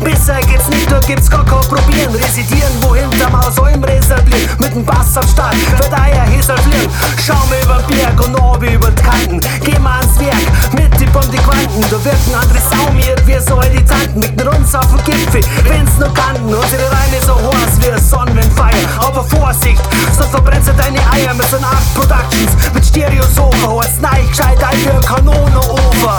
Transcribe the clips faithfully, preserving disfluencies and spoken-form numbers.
Besser geht's nicht, da gibt's gar kein Probieren. Residieren, wo hinterm Haus allem reservieren. Mit dem Bass am Start, wird Eier Häsel fliegen. Schau mir über den Berg und Orbe über die Kanten. Geh mal ans Werk, mit Tipp um die Quanten. Da wirken andere saumiert, wir so die Tanten. Mit uns auf dem Gipfel, wenn's nur Kanten. Unsere Reine so heiß wie Sonnenwindfeier. Aber Vorsicht, sonst verbrennst du deine Eier mit so acht Productions. Mit Stereo-Sofa, hast nein, gescheit ein für Kanone over.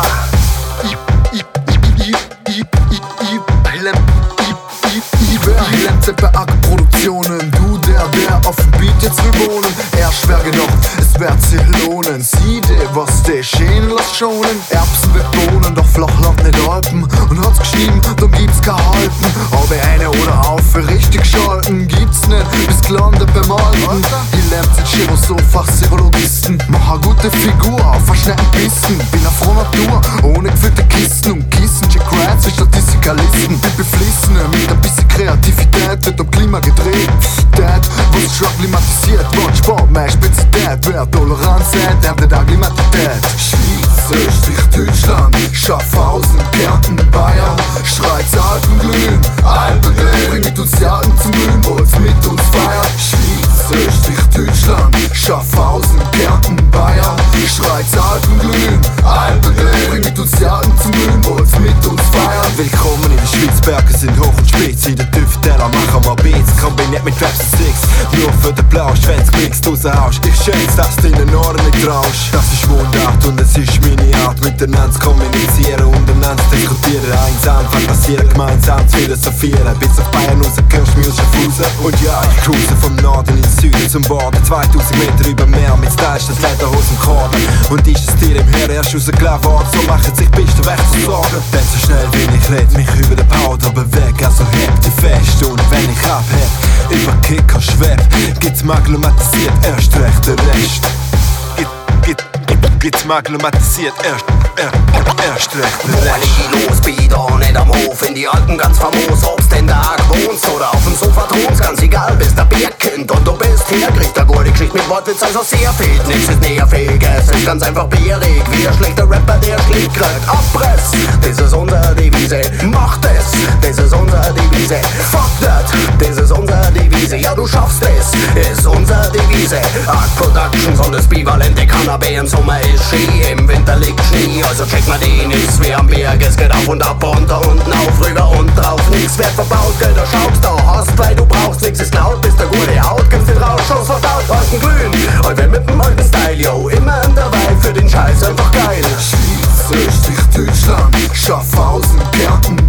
Z B A-Produktionen, du der, der auf dem Beat jetzt will wohnen. Er schwer genug, es wird sich lohnen. Sieh dir, was der schön lässt schonen. Erbsen wird Bohnen, doch Flachland nicht Alpen. Und hat's geschrieben, dann gibt's kein Halten. Aber eine oder auf für richtig schalten gibt's nicht, bis gelandet beim Alten. Hier lernt sich Chiro so Fachpsychologisten. Mach a gute Figur, auf verschneiten Bissen. Bin auf froher Natur, ohne gefüllte Kisten und Kissen. Check Rats wie Statistikerlisten. Bin beflissen mit ein bisschen Kreativität, wird um Klima gedreht. Dad, was schon klimatisiert wird. Sport, mehr Spezität, wer Toleranz hat, der hat Akklimatität. Schweiz, Österreich, Deutschland, Schaffhausen, Kärnten, Bayern. Schreit's Alpenglühen, Alpenglühen. Bringt uns die Alten zum Glühen, wollt's mit uns feiern. Schweiz, Österreich, Deutschland, Schaffhausen, Kärnten, Bayern. Schreit's Alpenglühen, Alpenglühen. Bringt uns die Alten zum Glühen, wollt's mit uns feiern. Willkommen in der Schweiz, Berge sind hoch und spitz. In der Tüfteller machen wir Beats, kombiniert mit Raps und Sticks. Nur für den Plausch, wenn's klickst, raushaust. Ich schätze, dass du in den Ohren nicht traust. Das ist Mundart und es ist meine Art, miteinander zu kommunizieren, untereinander zu diskutieren. Einsam fantasieren, gemeinsam zu philosophieren. Bis auf Bayern raus, hörst du mich aus Schaffhausen. Und ja, ich cruise vom Norden ins Süden zum Boden. zweitausend Meter über Meer mit Styles, das Lederhosen Korden. Und ist es dir im Heer erst rausgelegt worden, so machen sich Pisten weg zu sorgen. Denn so schnell wie ich red mich über den Powder beweg, also heb dich fest. Und wenn ich abheb, über Kicker schweb, gibt's maglumatisiert erst recht der Rest. Git, git, git, gibt's maglumatisiert erst, erst, erst recht der Rest. Los, Bieder, nicht am Hof, in die Alten ganz famos. Ob's denn da wohnst oder auf dem Sofa thronst, ganz egal, bist der Bergkind und du bist hier. Kriegt eine gute Geschichte mit Wortwitz, also sehr fehlt. Nichts ist näherfähig, es ist ganz einfach bärig. Wie ein schlechter Rapper, der Klick kriegt. Abpress, das ist unsere Devise. Macht es, das ist unsere Devise. Fuck that, das ist unsere Devise. Ja, du schaffst es, ist unsere Devise. Art Productions und das bivalente Cannabis. Im Sommer ist Ski, im Winter liegt Schnee. Also check mal den, ist wie am Berg. Es geht auf und ab, unter, unten, auf, rüber und drauf. Nix wird verbaut, Geld, da schaust du hast, weil du brauchst. Nix ist laut, bis der gute Haut, gibst den Rausschuss verdaut, alten Glühen. Und wir mit dem alten Style, yo, immer an der Weih, für den Scheiß einfach geil. Schweiz, Österreich, Deutschland, Schaffhausen, Kärnten,